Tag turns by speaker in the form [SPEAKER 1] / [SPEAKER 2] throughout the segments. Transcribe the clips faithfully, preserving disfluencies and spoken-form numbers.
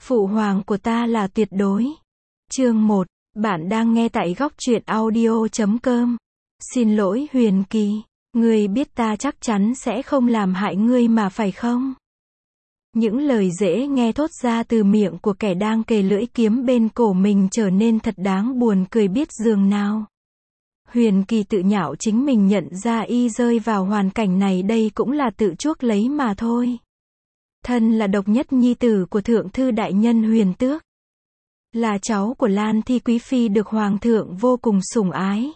[SPEAKER 1] Phụ hoàng của ta là tuyệt đối. Chương một, bạn đang nghe tại góc truyện audio chấm com. Xin lỗi Huyền Kỳ, ngươi biết ta chắc chắn sẽ không làm hại ngươi mà phải không? Những lời dễ nghe thốt ra từ miệng của kẻ đang kề lưỡi kiếm bên cổ mình trở nên thật đáng buồn cười biết dường nào. Huyền Kỳ tự nhạo chính mình nhận ra y rơi vào hoàn cảnh này đây cũng là tự chuốc lấy mà thôi. Thân là độc nhất nhi tử của thượng thư đại nhân Huyền Tước. Là cháu của Lan Thi Quý Phi được Hoàng thượng vô cùng sủng ái.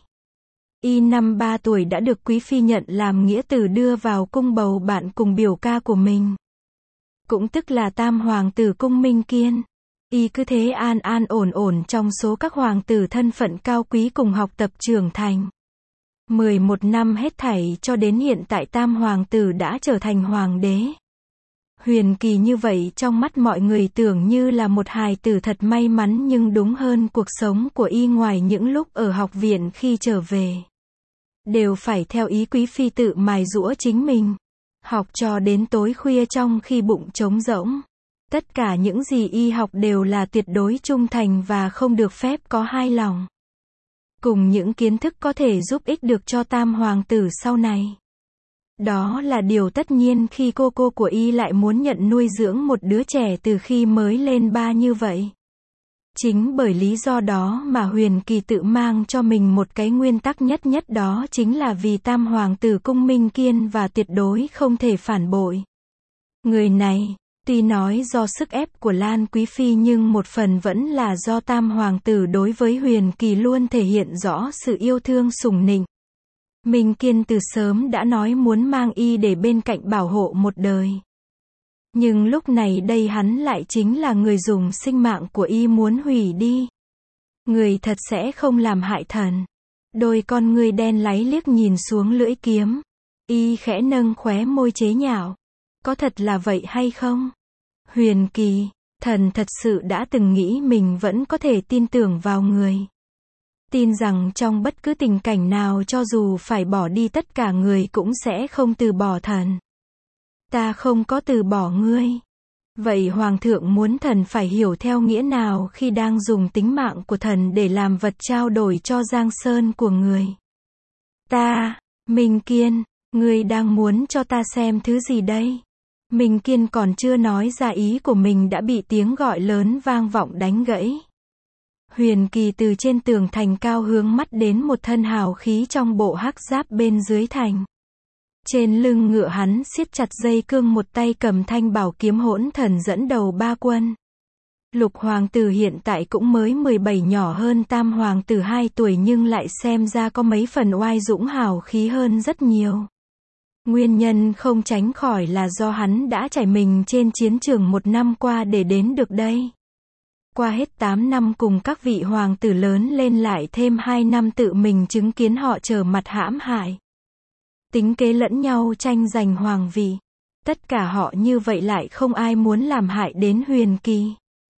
[SPEAKER 1] Y năm ba tuổi đã được Quý Phi nhận làm nghĩa tử đưa vào cung bầu bạn cùng biểu ca của mình. Cũng tức là tam hoàng tử cung Minh Kiên. Y cứ thế an an ổn ổn trong số các hoàng tử thân phận cao quý cùng học tập trưởng thành. mười một năm hết thảy cho đến hiện tại tam hoàng tử đã trở thành hoàng đế. Huyền Kỳ như vậy trong mắt mọi người tưởng như là một hài tử thật may mắn nhưng đúng hơn cuộc sống của y ngoài những lúc ở học viện khi trở về. Đều phải theo ý Quý Phi tự mài giũa chính mình. Học cho đến tối khuya trong khi bụng trống rỗng. Tất cả những gì y học đều là tuyệt đối trung thành và không được phép có hai lòng. Cùng những kiến thức có thể giúp ích được cho tam hoàng tử sau này. Đó là điều tất nhiên khi cô cô của y lại muốn nhận nuôi dưỡng một đứa trẻ từ khi mới lên ba như vậy. Chính bởi lý do đó mà Huyền Kỳ tự mang cho mình một cái nguyên tắc nhất nhất đó chính là vì tam hoàng tử cung Minh Kiên và tuyệt đối không thể phản bội. Người này, tuy nói do sức ép của Lan Quý Phi nhưng một phần vẫn là do tam hoàng tử đối với Huyền Kỳ luôn thể hiện rõ sự yêu thương sủng nịnh. Minh Kiên từ sớm đã nói muốn mang y để bên cạnh bảo hộ một đời. Nhưng lúc này đây hắn lại chính là người dùng sinh mạng của y muốn hủy đi. Người thật sẽ không làm hại thần. Đôi con ngươi đen láy liếc nhìn xuống lưỡi kiếm. Y khẽ nâng khóe môi chế nhạo. Có thật là vậy hay không? Huyền Kỳ, thần thật sự đã từng nghĩ mình vẫn có thể tin tưởng vào người. Tin rằng trong bất cứ tình cảnh nào cho dù phải bỏ đi tất cả người cũng sẽ không từ bỏ thần. Ta không có từ bỏ ngươi. Vậy Hoàng thượng muốn thần phải hiểu theo nghĩa nào khi đang dùng tính mạng của thần để làm vật trao đổi cho Giang Sơn của người? Ta, Minh Kiên, ngươi đang muốn cho ta xem thứ gì đây? Minh Kiên còn chưa nói ra ý của mình đã bị tiếng gọi lớn vang vọng đánh gãy. Huyền Kỳ từ trên tường thành cao hướng mắt đến một thân hào khí trong bộ hắc giáp bên dưới thành. Trên lưng ngựa hắn siết chặt dây cương một tay cầm thanh bảo kiếm hỗn thần dẫn đầu ba quân. Lục hoàng tử hiện tại cũng mới mười bảy nhỏ hơn tam hoàng tử hai tuổi nhưng lại xem ra có mấy phần oai dũng hào khí hơn rất nhiều. Nguyên nhân không tránh khỏi là do hắn đã trải mình trên chiến trường một năm qua để đến được đây. Qua hết tám năm cùng các vị hoàng tử lớn lên lại thêm hai năm tự mình chứng kiến họ trở mặt hãm hại. Tính kế lẫn nhau tranh giành hoàng vị. Tất cả họ như vậy lại không ai muốn làm hại đến Huyền Kỳ.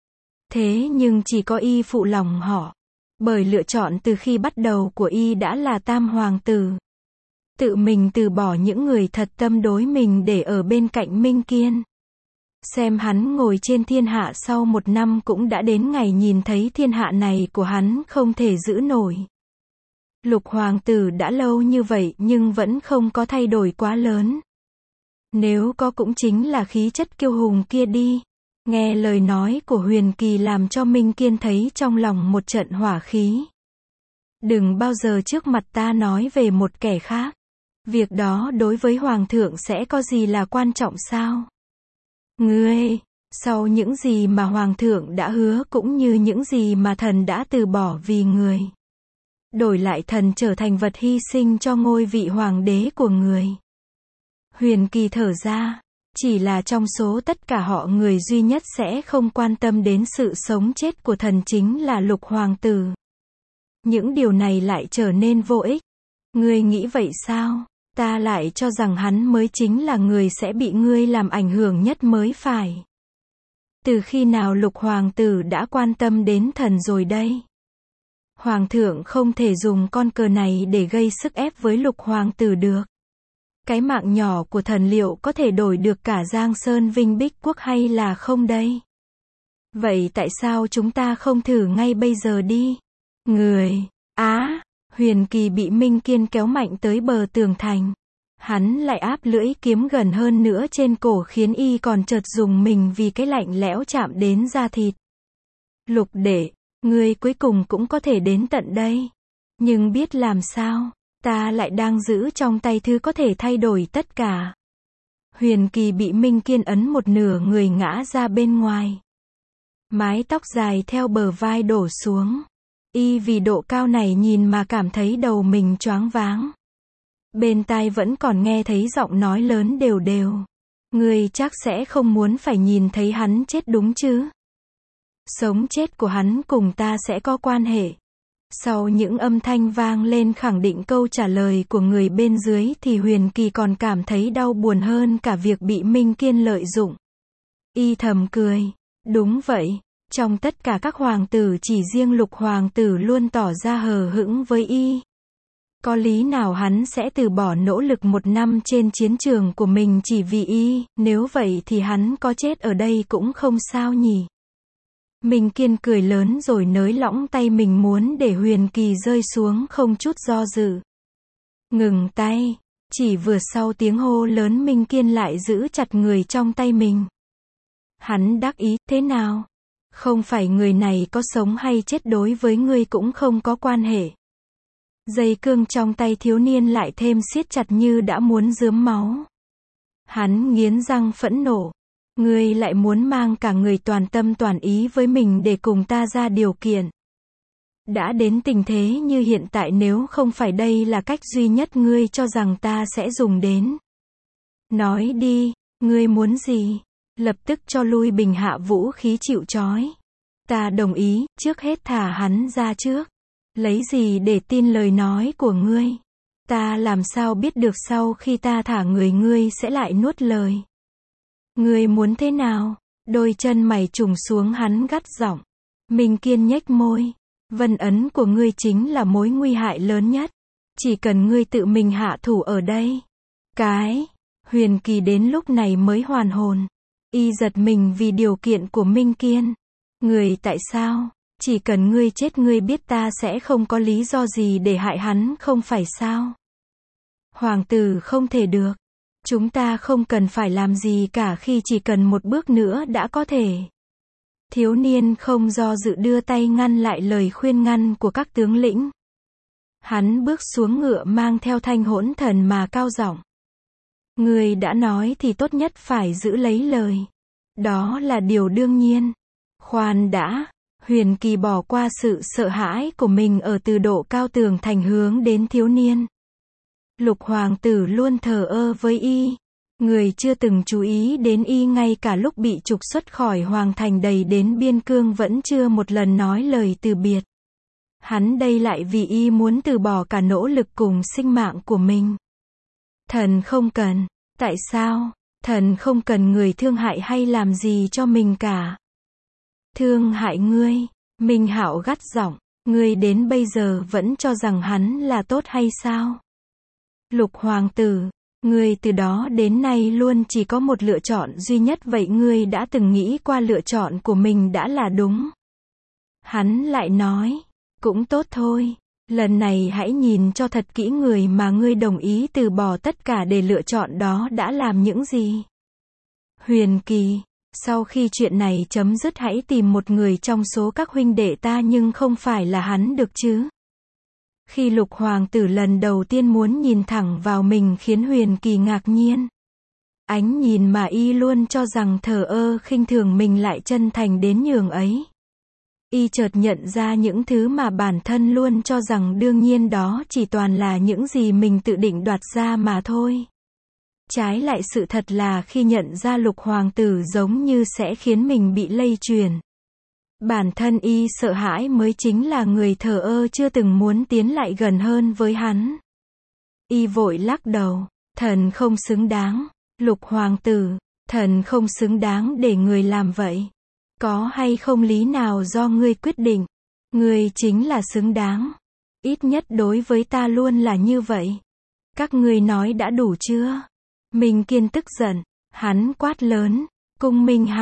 [SPEAKER 1] Thế nhưng chỉ có y phụ lòng họ. Bởi lựa chọn từ khi bắt đầu của y đã là tam hoàng tử. Tự mình từ bỏ những người thật tâm đối mình để ở bên cạnh Minh Kiên. Xem hắn ngồi trên thiên hạ sau một năm cũng đã đến ngày nhìn thấy thiên hạ này của hắn không thể giữ nổi. Lục hoàng tử đã lâu như vậy nhưng vẫn không có thay đổi quá lớn. Nếu có cũng chính là khí chất kiêu hùng kia đi. Nghe lời nói của Huyền Kỳ làm cho Minh Kiên thấy trong lòng một trận hỏa khí. Đừng bao giờ trước mặt ta nói về một kẻ khác. Việc đó đối với hoàng thượng sẽ có gì là quan trọng sao? Ngươi, sau những gì mà hoàng thượng đã hứa cũng như những gì mà thần đã từ bỏ vì người. Đổi lại thần trở thành vật hy sinh cho ngôi vị hoàng đế của người. Huyền Kỳ thở ra, chỉ là trong số tất cả họ người duy nhất sẽ không quan tâm đến sự sống chết của thần chính là lục hoàng tử. Những điều này lại trở nên vô ích. Ngươi nghĩ vậy sao? Ta lại cho rằng hắn mới chính là người sẽ bị ngươi làm ảnh hưởng nhất mới phải. Từ khi nào lục hoàng tử đã quan tâm đến thần rồi đây? Hoàng thượng không thể dùng con cờ này để gây sức ép với lục hoàng tử được. Cái mạng nhỏ của thần liệu có thể đổi được cả Giang Sơn Vinh Bích Quốc hay là không đây? Vậy tại sao chúng ta không thử ngay bây giờ đi? Người, á, Huyền Kỳ bị Minh Kiên kéo mạnh tới bờ tường thành. Hắn lại áp lưỡi kiếm gần hơn nữa trên cổ khiến y còn chợt rùng mình vì cái lạnh lẽo chạm đến da thịt. Lục đệ, ngươi cuối cùng cũng có thể đến tận đây. Nhưng biết làm sao, ta lại đang giữ trong tay thứ có thể thay đổi tất cả. Huyền Kỳ bị Minh Kiên ấn một nửa người ngã ra bên ngoài. Mái tóc dài theo bờ vai đổ xuống. Y vì độ cao này nhìn mà cảm thấy đầu mình choáng váng. Bên tai vẫn còn nghe thấy giọng nói lớn đều đều. Ngươi chắc sẽ không muốn phải nhìn thấy hắn chết đúng chứ? Sống chết của hắn cùng ta sẽ có quan hệ. Sau những âm thanh vang lên khẳng định câu trả lời của người bên dưới thì Huyền Kỳ còn cảm thấy đau buồn hơn cả việc bị Minh Kiên lợi dụng. Y thầm cười. Đúng vậy, trong tất cả các hoàng tử chỉ riêng Lục hoàng tử luôn tỏ ra hờ hững với y. Có lý nào hắn sẽ từ bỏ nỗ lực một năm trên chiến trường của mình chỉ vì y, nếu vậy thì hắn có chết ở đây cũng không sao nhỉ. Minh Kiên cười lớn rồi nới lỏng tay mình muốn để Huyền Kỳ rơi xuống không chút do dự. Ngừng tay, chỉ vừa sau tiếng hô lớn Minh Kiên lại giữ chặt người trong tay mình. Hắn đắc ý, thế nào? Không phải người này có sống hay chết đối với ngươi cũng không có quan hệ. Dây cương trong tay thiếu niên lại thêm siết chặt như đã muốn rướm máu. Hắn nghiến răng phẫn nộ. Ngươi lại muốn mang cả người toàn tâm toàn ý với mình để cùng ta ra điều kiện. Đã đến tình thế như hiện tại nếu không phải đây là cách duy nhất ngươi cho rằng ta sẽ dùng đến. Nói đi, ngươi muốn gì? Lập tức cho lui Bình Hạ vũ khí chịu trói. Ta đồng ý, trước hết thả hắn ra trước. Lấy gì để tin lời nói của ngươi? Ta làm sao biết được sau khi ta thả người ngươi sẽ lại nuốt lời? Ngươi muốn thế nào? Đôi chân mày trùng xuống hắn gắt giọng. Minh Kiên nhếch môi. Vân ấn của ngươi chính là mối nguy hại lớn nhất. Chỉ cần ngươi tự mình hạ thủ ở đây. Cái, Huyền Kỳ đến lúc này mới hoàn hồn. Y giật mình vì điều kiện của Minh Kiên. Người tại sao? Chỉ cần ngươi chết ngươi biết ta sẽ không có lý do gì để hại hắn không phải sao? Hoàng tử không thể được. Chúng ta không cần phải làm gì cả khi chỉ cần một bước nữa đã có thể. Thiếu niên không do dự đưa tay ngăn lại lời khuyên ngăn của các tướng lĩnh. Hắn bước xuống ngựa mang theo thanh hỗn thần mà cao giọng. Người đã nói thì tốt nhất phải giữ lấy lời. Đó là điều đương nhiên. Khoan đã, Huyền Kỳ bỏ qua sự sợ hãi của mình ở từ độ cao tường thành hướng đến thiếu niên. Lục hoàng tử luôn thờ ơ với y. Người chưa từng chú ý đến y ngay cả lúc bị trục xuất khỏi hoàng thành đầy đến biên cương vẫn chưa một lần nói lời từ biệt. Hắn đây lại vì y muốn từ bỏ cả nỗ lực cùng sinh mạng của mình. Thần không cần. Tại sao? Thần không cần người thương hại hay làm gì cho mình cả. Thương hại ngươi? Minh Hạo gắt giọng. Ngươi đến bây giờ vẫn cho rằng hắn là tốt hay sao? Lục hoàng tử, ngươi từ đó đến nay luôn chỉ có một lựa chọn duy nhất vậy ngươi đã từng nghĩ qua lựa chọn của mình đã là đúng. Hắn lại nói, cũng tốt thôi, lần này hãy nhìn cho thật kỹ người mà ngươi đồng ý từ bỏ tất cả để lựa chọn đó đã làm những gì. Huyền Kỳ, sau khi chuyện này chấm dứt hãy tìm một người trong số các huynh đệ ta nhưng không phải là hắn được chứ. Khi Lục hoàng tử lần đầu tiên muốn nhìn thẳng vào mình khiến Huyền Kỳ ngạc nhiên. Ánh nhìn mà y luôn cho rằng thờ ơ khinh thường mình lại chân thành đến nhường ấy. Y chợt nhận ra những thứ mà bản thân luôn cho rằng đương nhiên đó chỉ toàn là những gì mình tự định đoạt ra mà thôi. Trái lại sự thật là khi nhận ra Lục hoàng tử giống như sẽ khiến mình bị lây truyền. Bản thân y sợ hãi mới chính là người thờ ơ chưa từng muốn tiến lại gần hơn với hắn. Y vội lắc đầu, thần không xứng đáng. Lục hoàng tử, thần không xứng đáng để người làm vậy. Có hay không lý nào do ngươi quyết định. Ngươi chính là xứng đáng. Ít nhất đối với ta luôn là như vậy. Các ngươi nói đã đủ chưa? Minh Kiên tức giận, hắn quát lớn, Cung Minh Hạo,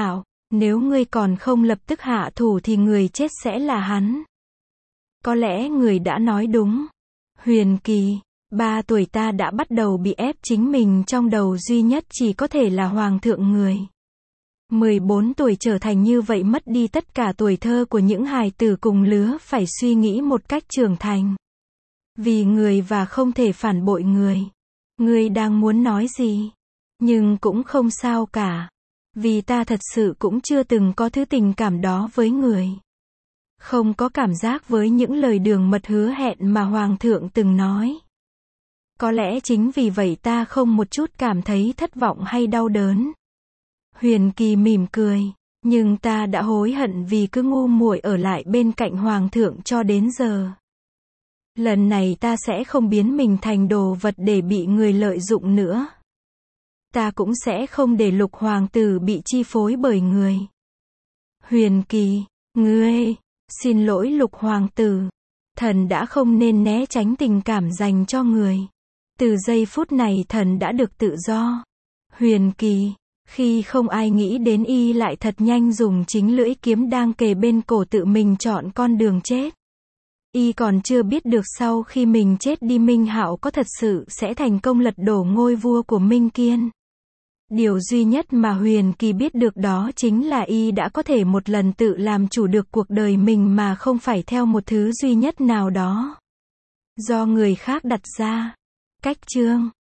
[SPEAKER 1] Nếu ngươi còn không lập tức hạ thủ thì người chết sẽ là hắn. Có lẽ người đã nói đúng. Huyền Kỳ, ba tuổi ta đã bắt đầu bị ép chính mình trong đầu duy nhất chỉ có thể là hoàng thượng người. mười bốn tuổi trở thành như vậy mất đi tất cả tuổi thơ của những hài tử cùng lứa phải suy nghĩ một cách trưởng thành. Vì người và không thể phản bội người. Ngươi đang muốn nói gì? Nhưng cũng không sao cả. Vì ta thật sự cũng chưa từng có thứ tình cảm đó với người. Không có cảm giác với những lời đường mật hứa hẹn mà Hoàng thượng từng nói. Có lẽ chính vì vậy ta không một chút cảm thấy thất vọng hay đau đớn. Huyền Kỳ mỉm cười. Nhưng ta đã hối hận vì cứ ngu muội ở lại bên cạnh Hoàng thượng cho đến giờ. Lần này ta sẽ không biến mình thành đồ vật để bị người lợi dụng nữa. Ta cũng sẽ không để Lục hoàng tử bị chi phối bởi người. Huyền Kỳ, ngươi, xin lỗi Lục hoàng tử. Thần đã không nên né tránh tình cảm dành cho người. Từ giây phút này thần đã được tự do. Huyền Kỳ, khi không ai nghĩ đến y lại thật nhanh dùng chính lưỡi kiếm đang kề bên cổ tự mình chọn con đường chết. Y còn chưa biết được sau khi mình chết đi Minh Hạo có thật sự sẽ thành công lật đổ ngôi vua của Minh Kiên. Điều duy nhất mà Huyền Kỳ biết được đó chính là y đã có thể một lần tự làm chủ được cuộc đời mình mà không phải theo một thứ duy nhất nào đó do người khác đặt ra. Cách chương